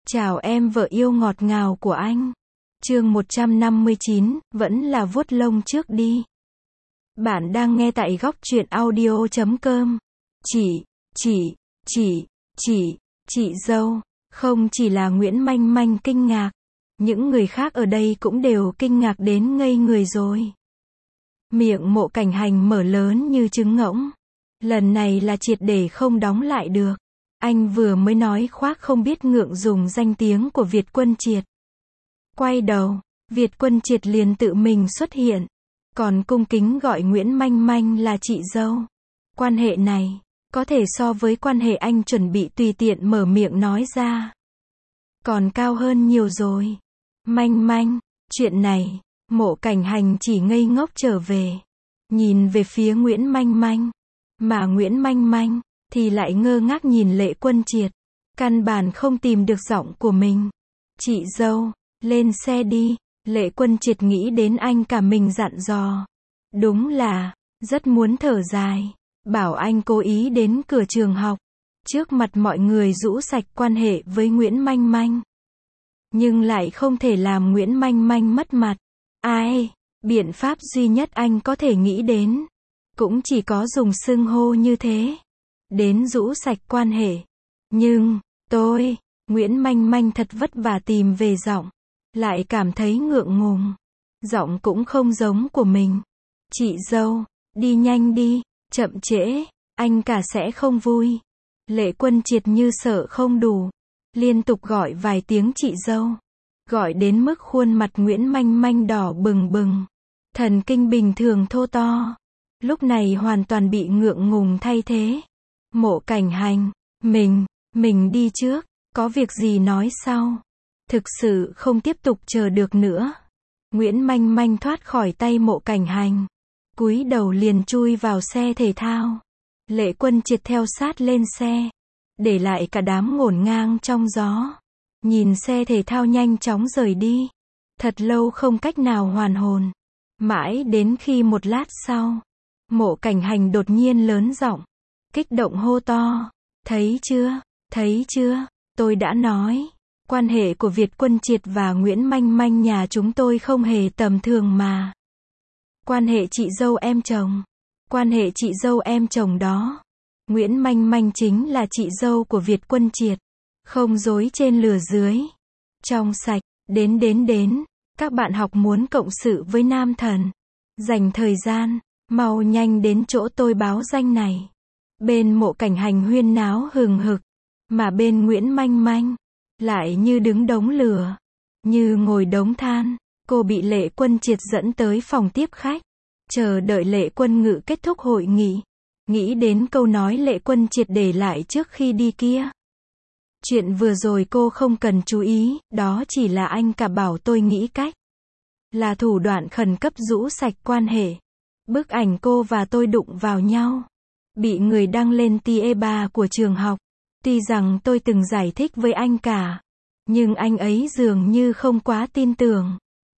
Chào em vợ yêu ngọt ngào của anh. Chương 159, vẫn là vuốt lông trước đi. Bạn đang nghe tại góc truyện audio.com. Chị dâu. Không chỉ là Nguyễn Manh Manh kinh ngạc, những người khác ở đây cũng đều kinh ngạc đến ngây người rồi. Miệng Mộ Cảnh Hành mở lớn như trứng ngỗng. Lần này là triệt để không đóng lại được. Anh vừa mới nói khoác không biết ngượng dùng danh tiếng của Việt Quân Triệt. Quay đầu, Việt Quân Triệt liền tự mình xuất hiện, còn cung kính gọi Nguyễn Manh Manh là chị dâu. Quan hệ này, có thể so với quan hệ anh chuẩn bị tùy tiện mở miệng nói ra. Còn cao hơn nhiều rồi. Manh Manh, chuyện này, Mộ Cảnh Hành chỉ ngây ngốc trở về. Nhìn về phía Nguyễn Manh Manh. Mà Nguyễn Manh Manh thì lại ngơ ngác nhìn Lệ Quân Triệt, căn bản không tìm được giọng của mình. Chị dâu, lên xe đi. Lệ Quân Triệt nghĩ đến anh cả mình dặn dò. Đúng là, rất muốn thở dài, bảo anh cố ý đến cửa trường học, trước mặt mọi người rũ sạch quan hệ với Nguyễn Manh Manh. Nhưng lại không thể làm Nguyễn Manh Manh mất mặt. Ai, biện pháp duy nhất anh có thể nghĩ đến, cũng chỉ có dùng xưng hô như thế, đến rũ sạch quan hệ. Nhưng, Nguyễn Manh Manh thật vất vả tìm về giọng, lại cảm thấy ngượng ngùng. Giọng cũng không giống của mình. Chị dâu, đi nhanh đi, chậm trễ, anh cả sẽ không vui. Lệ Quân Triệt như sợ không đủ, liên tục gọi vài tiếng chị dâu, gọi đến mức khuôn mặt Nguyễn Manh Manh đỏ bừng bừng, thần kinh bình thường thô to, lúc này hoàn toàn bị ngượng ngùng thay thế. Mộ Cảnh Hành, mình đi trước, có việc gì nói sau. Thực sự không tiếp tục chờ được nữa. Nguyễn Manh Manh thoát khỏi tay Mộ Cảnh Hành, cúi đầu liền chui vào xe thể thao. Lệ Quân Triệt theo sát lên xe, để lại cả đám ngổn ngang trong gió. Nhìn xe thể thao nhanh chóng rời đi, thật lâu không cách nào hoàn hồn. Mãi đến khi một lát sau, Mộ Cảnh Hành đột nhiên lớn giọng, kích động hô to, thấy chưa, tôi đã nói, quan hệ của Việt Quân Triệt và Nguyễn Manh Manh nhà chúng tôi không hề tầm thường mà. Quan hệ chị dâu em chồng. Quan hệ chị dâu em chồng đó. Nguyễn Manh Manh chính là chị dâu của Việt Quân Triệt. Không dối trên lừa dưới. Trong sạch, đến. Các bạn học muốn cộng sự với nam thần. Dành thời gian, mau nhanh đến chỗ tôi báo danh này. Bên Mộ Cảnh Hành huyên náo hừng hực, mà bên Nguyễn Manh Manh lại như đứng đống lửa, như ngồi đống than. Cô bị Lệ Quân Triệt dẫn tới phòng tiếp khách, chờ đợi Lệ Quân Ngự kết thúc hội nghị. Nghĩ đến câu nói Lệ Quân Triệt để lại trước khi đi kia. Chuyện vừa rồi cô không cần chú ý, đó chỉ là anh cả bảo tôi nghĩ cách. Là thủ đoạn khẩn cấp rũ sạch quan hệ. Bức ảnh cô và tôi đụng vào nhau, bị người đăng lên TE3 của trường học. Tuy rằng tôi từng giải thích với anh cả, nhưng anh ấy dường như không quá tin tưởng.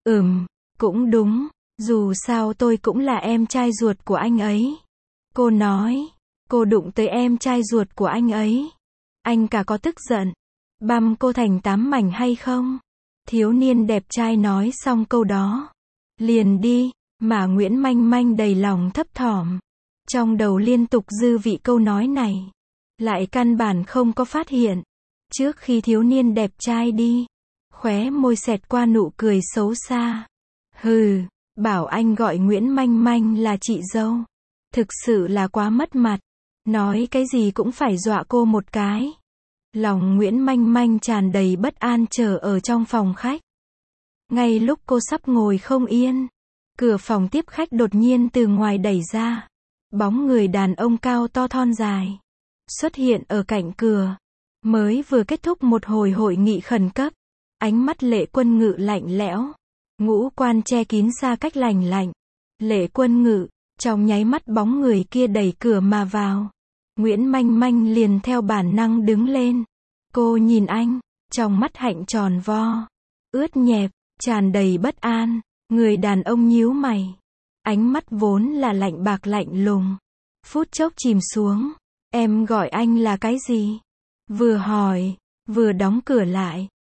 Cũng đúng, dù sao tôi cũng là em trai ruột của anh ấy. Cô nói, cô đụng tới em trai ruột của anh ấy. Anh cả có tức giận, băm cô thành 8 mảnh hay không? Thiếu niên đẹp trai nói xong câu đó, liền đi, mà Nguyễn Manh Manh đầy lòng thấp thỏm. Trong đầu liên tục dư vị câu nói này, lại căn bản không có phát hiện. Trước khi thiếu niên đẹp trai đi, khóe môi xẹt qua nụ cười xấu xa. Hừ, bảo anh gọi Nguyễn Manh Manh là chị dâu, thực sự là quá mất mặt. Nói cái gì cũng phải dọa cô một cái. Lòng Nguyễn Manh Manh tràn đầy bất an chờ ở trong phòng khách. Ngay lúc cô sắp ngồi không yên, cửa phòng tiếp khách đột nhiên từ ngoài đẩy ra. Bóng người đàn ông cao to thon dài xuất hiện ở cạnh cửa. Mới vừa kết thúc một hồi hội nghị khẩn cấp, ánh mắt Lệ Quân Ngự lạnh lẽo, ngũ quan che kín xa cách lạnh lạnh. Lệ Quân Ngự, trong nháy mắt bóng người kia đẩy cửa mà vào. Nguyễn Manh Manh liền theo bản năng đứng lên. Cô nhìn anh, trong mắt hạnh tròn vo, ướt nhẹp, tràn đầy bất an. Người đàn ông nhíu mày, ánh mắt vốn là lạnh bạc lạnh lùng, phút chốc chìm xuống. Em gọi anh là cái gì? Vừa hỏi, vừa đóng cửa lại.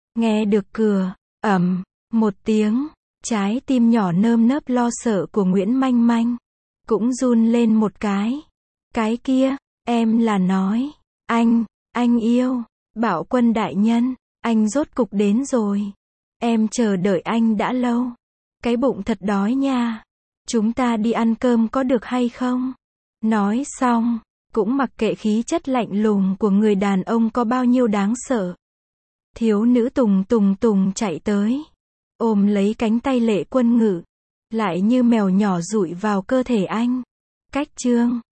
Nghe được cửa, ầm, một tiếng, trái tim nhỏ nơm nớp lo sợ của Nguyễn Manh Manh cũng run lên một cái. Cái kia, em là nói, anh yêu, Bảo Quân đại nhân, anh rốt cục đến rồi. Em chờ đợi anh đã lâu. Cái bụng thật đói nha. Chúng ta đi ăn cơm có được hay không? Nói xong, cũng mặc kệ khí chất lạnh lùng của người đàn ông có bao nhiêu đáng sợ. Thiếu nữ Tùng chạy tới, ôm lấy cánh tay Lệ Quân Ngự, lại như mèo nhỏ dụi vào cơ thể anh. Cách chương